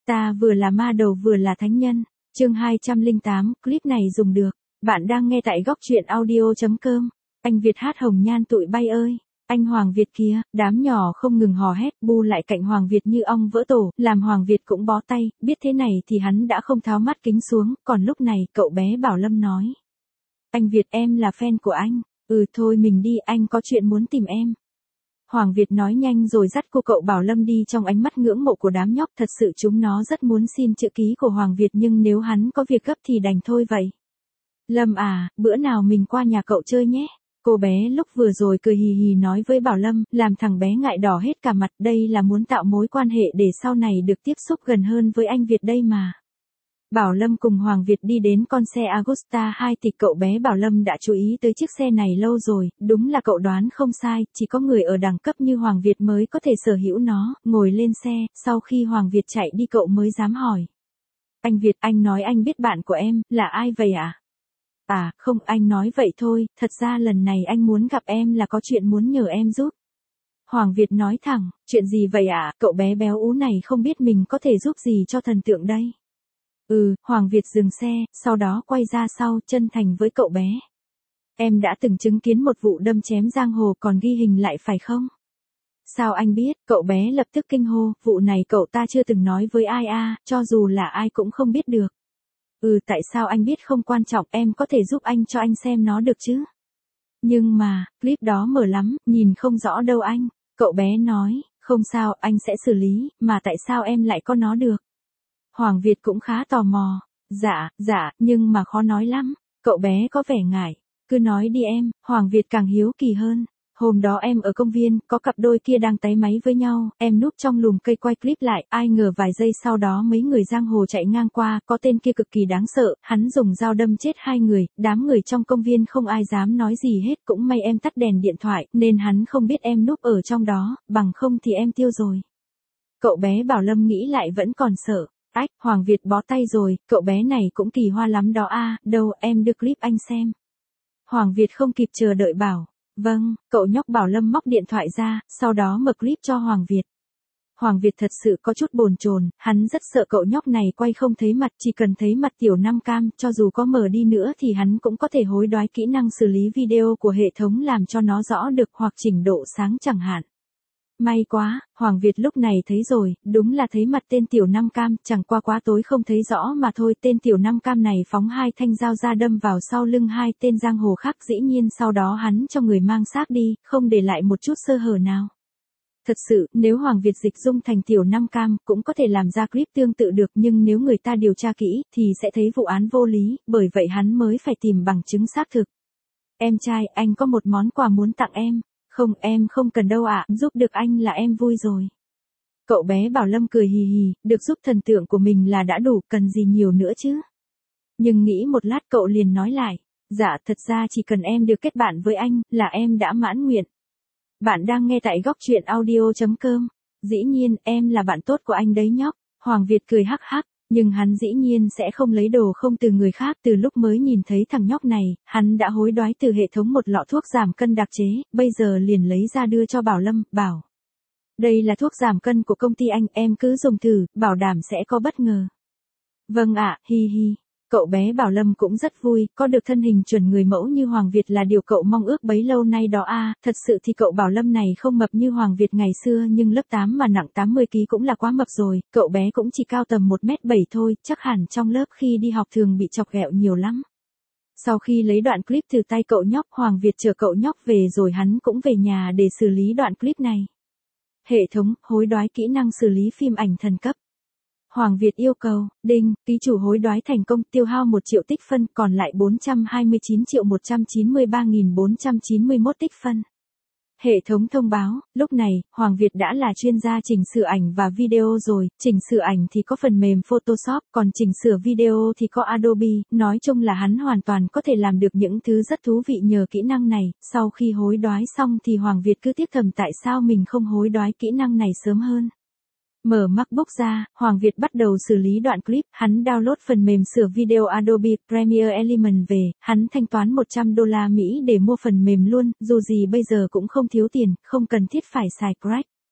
Ta vừa là ma đầu vừa là thánh nhân. Chương 208, clip này dùng được. Bạn đang nghe tại góc truyện audio.com. Anh Việt hát hồng nhan tụi bay ơi. Anh Hoàng Việt kia, đám nhỏ không ngừng hò hét bu lại cạnh Hoàng Việt như ong vỡ tổ, làm Hoàng Việt cũng bó tay, biết thế này thì hắn đã không tháo mắt kính xuống, còn lúc này cậu bé Bảo Lâm nói. Anh Việt em là fan của anh, thôi mình đi, anh có chuyện muốn tìm em. Hoàng Việt nói nhanh rồi dắt cô cậu Bảo Lâm đi trong ánh mắt ngưỡng mộ của đám nhóc, thật sự chúng nó rất muốn xin chữ ký của Hoàng Việt nhưng nếu hắn có việc gấp thì đành thôi vậy. Lâm à, bữa nào mình qua nhà cậu chơi nhé. Cô bé lúc vừa rồi cười hì hì nói với Bảo Lâm, làm thằng bé ngại đỏ hết cả mặt, đây là muốn tạo mối quan hệ để sau này được tiếp xúc gần hơn với anh Việt đây mà. Bảo Lâm cùng Hoàng Việt đi đến con xe Agusta 2 thì cậu bé Bảo Lâm đã chú ý tới chiếc xe này lâu rồi, đúng là cậu đoán không sai, chỉ có người ở đẳng cấp như Hoàng Việt mới có thể sở hữu nó, ngồi lên xe, sau khi Hoàng Việt chạy đi cậu mới dám hỏi. Anh Việt, anh nói anh biết bạn của em, là ai vậy ạ? À, không, anh nói vậy thôi, thật ra lần này anh muốn gặp em là có chuyện muốn nhờ em giúp. Hoàng Việt nói thẳng, chuyện gì vậy ạ? Cậu bé béo ú này không biết mình có thể giúp gì cho thần tượng đây. Hoàng Việt dừng xe, sau đó quay ra sau, chân thành với cậu bé. Em đã từng chứng kiến một vụ đâm chém giang hồ còn ghi hình lại phải không? Sao anh biết? Cậu bé lập tức kinh hô, vụ này cậu ta chưa từng nói với ai cho dù là ai cũng không biết được. Tại sao anh biết không quan trọng, em có thể giúp anh cho anh xem nó được chứ? Nhưng mà, clip đó mờ lắm, nhìn không rõ đâu anh. Cậu bé nói, không sao, anh sẽ xử lý, mà tại sao em lại có nó được? Hoàng Việt cũng khá tò mò. Dạ, nhưng mà khó nói lắm. Cậu bé có vẻ ngại. Cứ nói đi em, Hoàng Việt càng hiếu kỳ hơn. Hôm đó em ở công viên, có cặp đôi kia đang táy máy với nhau, em núp trong lùm cây quay clip lại, ai ngờ vài giây sau đó mấy người giang hồ chạy ngang qua, có tên kia cực kỳ đáng sợ, hắn dùng dao đâm chết hai người, đám người trong công viên không ai dám nói gì hết, cũng may em tắt đèn điện thoại, nên hắn không biết em núp ở trong đó, bằng không thì em tiêu rồi. Cậu bé Bảo Lâm nghĩ lại vẫn còn sợ. Hoàng Việt bó tay rồi, cậu bé này cũng kỳ hoa lắm đó đâu, em đưa clip anh xem. Hoàng Việt không kịp chờ đợi bảo. Vâng, cậu nhóc Bảo Lâm móc điện thoại ra, sau đó mở clip cho Hoàng Việt. Hoàng Việt thật sự có chút bồn chồn, hắn rất sợ cậu nhóc này quay không thấy mặt, chỉ cần thấy mặt tiểu Nam Cam, cho dù có mở đi nữa thì hắn cũng có thể hối đoái kỹ năng xử lý video của hệ thống làm cho nó rõ được hoặc chỉnh độ sáng chẳng hạn. May quá, Hoàng Việt lúc này thấy rồi, đúng là thấy mặt tên tiểu Nam Cam, chẳng qua quá tối không thấy rõ mà thôi, tên tiểu Nam Cam này phóng hai thanh dao ra đâm vào sau lưng hai tên giang hồ khác, dĩ nhiên sau đó hắn cho người mang xác đi, không để lại một chút sơ hở nào. Thật sự, nếu Hoàng Việt dịch dung thành tiểu Nam Cam, cũng có thể làm ra clip tương tự được, nhưng nếu người ta điều tra kỹ, thì sẽ thấy vụ án vô lý, bởi vậy hắn mới phải tìm bằng chứng xác thực. Em trai, anh có một món quà muốn tặng em. Không, em không cần đâu ạ, giúp được anh là em vui rồi. Cậu bé Bảo Lâm cười hì hì, được giúp thần tượng của mình là đã đủ, cần gì nhiều nữa chứ. Nhưng nghĩ một lát cậu liền nói lại, dạ thật ra chỉ cần em được kết bạn với anh, là em đã mãn nguyện. Bạn đang nghe tại góc truyện audio.com. Dĩ nhiên, em là bạn tốt của anh đấy nhóc. Hoàng Việt cười hắc hắc. Nhưng hắn dĩ nhiên sẽ không lấy đồ không từ người khác, từ lúc mới nhìn thấy thằng nhóc này, hắn đã hối đoái từ hệ thống một lọ thuốc giảm cân đặc chế, bây giờ liền lấy ra đưa cho Bảo Lâm, bảo. Đây là thuốc giảm cân của công ty anh, em cứ dùng thử, bảo đảm sẽ có bất ngờ. Vâng ạ, hi hi. Cậu bé Bảo Lâm cũng rất vui, có được thân hình chuẩn người mẫu như Hoàng Việt là điều cậu mong ước bấy lâu nay đó thật sự thì cậu Bảo Lâm này không mập như Hoàng Việt ngày xưa nhưng lớp 8 mà nặng 80 kg cũng là quá mập rồi, cậu bé cũng chỉ cao tầm 1m7 thôi, chắc hẳn trong lớp khi đi học thường bị chọc ghẹo nhiều lắm. Sau khi lấy đoạn clip từ tay cậu nhóc, Hoàng Việt chờ cậu nhóc về rồi hắn cũng về nhà để xử lý đoạn clip này. Hệ thống, hối đoái kỹ năng xử lý phim ảnh thần cấp. Hoàng Việt yêu cầu, đinh, ký chủ hối đoái thành công, tiêu hao 1 triệu tích phân, còn lại 429.193.491 tích phân. Hệ thống thông báo, lúc này, Hoàng Việt đã là chuyên gia chỉnh sửa ảnh và video rồi, chỉnh sửa ảnh thì có phần mềm Photoshop, còn chỉnh sửa video thì có Adobe, nói chung là hắn hoàn toàn có thể làm được những thứ rất thú vị nhờ kỹ năng này, sau khi hối đoái xong thì Hoàng Việt cứ tiếc thầm tại sao mình không hối đoái kỹ năng này sớm hơn. Mở MacBook ra, Hoàng Việt bắt đầu xử lý đoạn clip, hắn download phần mềm sửa video Adobe Premiere Element về, hắn thanh toán $100 để mua phần mềm luôn, dù gì bây giờ cũng không thiếu tiền, không cần thiết phải xài crack.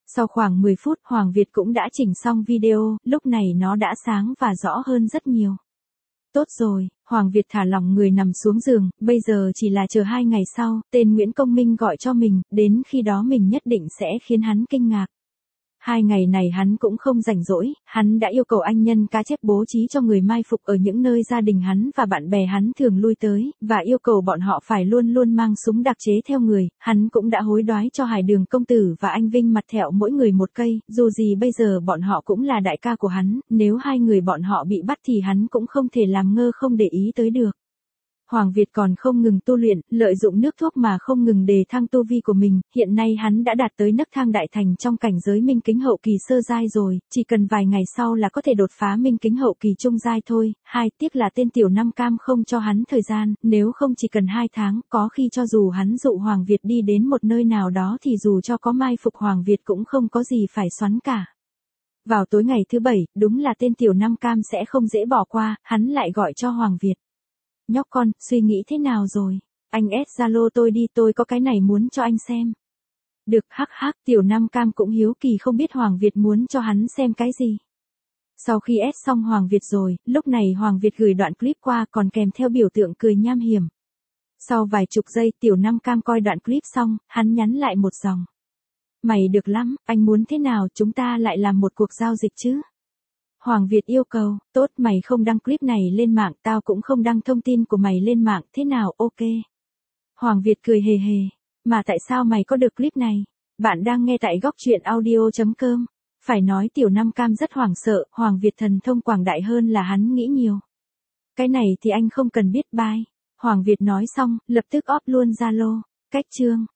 Sau khoảng 10 phút Hoàng Việt cũng đã chỉnh xong video, lúc này nó đã sáng và rõ hơn rất nhiều. Tốt rồi, Hoàng Việt thả lỏng người nằm xuống giường, bây giờ chỉ là chờ 2 ngày sau, tên Nguyễn Công Minh gọi cho mình, đến khi đó mình nhất định sẽ khiến hắn kinh ngạc. 2 ngày này hắn cũng không rảnh rỗi, hắn đã yêu cầu anh nhân cá chép bố trí cho người mai phục ở những nơi gia đình hắn và bạn bè hắn thường lui tới, và yêu cầu bọn họ phải luôn luôn mang súng đặc chế theo người, hắn cũng đã hối đoái cho Hải Đường công tử và anh Vinh Mặt Thẹo mỗi người một cây, dù gì bây giờ bọn họ cũng là đại ca của hắn, nếu hai người bọn họ bị bắt thì hắn cũng không thể làm ngơ không để ý tới được. Hoàng Việt còn không ngừng tu luyện, lợi dụng nước thuốc mà không ngừng đề thăng tu vi của mình, hiện nay hắn đã đạt tới nấc thang đại thành trong cảnh giới minh kính hậu kỳ sơ giai rồi, chỉ cần vài ngày sau là có thể đột phá minh kính hậu kỳ trung giai thôi. Tiếc là tên tiểu Nam Cam không cho hắn thời gian, nếu không chỉ cần 2 tháng, có khi cho dù hắn dụ Hoàng Việt đi đến một nơi nào đó thì dù cho có mai phục Hoàng Việt cũng không có gì phải xoắn cả. Vào tối ngày thứ 7, đúng là tên tiểu Nam Cam sẽ không dễ bỏ qua, hắn lại gọi cho Hoàng Việt. Nhóc con, suy nghĩ thế nào rồi? Anh ép Zalo tôi đi, tôi có cái này muốn cho anh xem. Được, tiểu Nam Cam cũng hiếu kỳ không biết Hoàng Việt muốn cho hắn xem cái gì. Sau khi ép xong Hoàng Việt rồi, lúc này Hoàng Việt gửi đoạn clip qua còn kèm theo biểu tượng cười nham hiểm. Sau vài chục giây tiểu Nam Cam coi đoạn clip xong, hắn nhắn lại một dòng. Mày được lắm, anh muốn thế nào chúng ta lại làm một cuộc giao dịch chứ? Hoàng Việt yêu cầu, tốt mày không đăng clip này lên mạng, tao cũng không đăng thông tin của mày lên mạng, thế nào ok? Hoàng Việt cười hề hề, mà tại sao mày có được clip này? Bạn đang nghe tại góc truyện audio.com. Phải nói tiểu Nam Cam rất hoảng sợ, Hoàng Việt thần thông quảng đại hơn là hắn nghĩ nhiều. Cái này thì anh không cần biết bye. Hoàng Việt nói xong, lập tức off luôn Zalo. Cách chương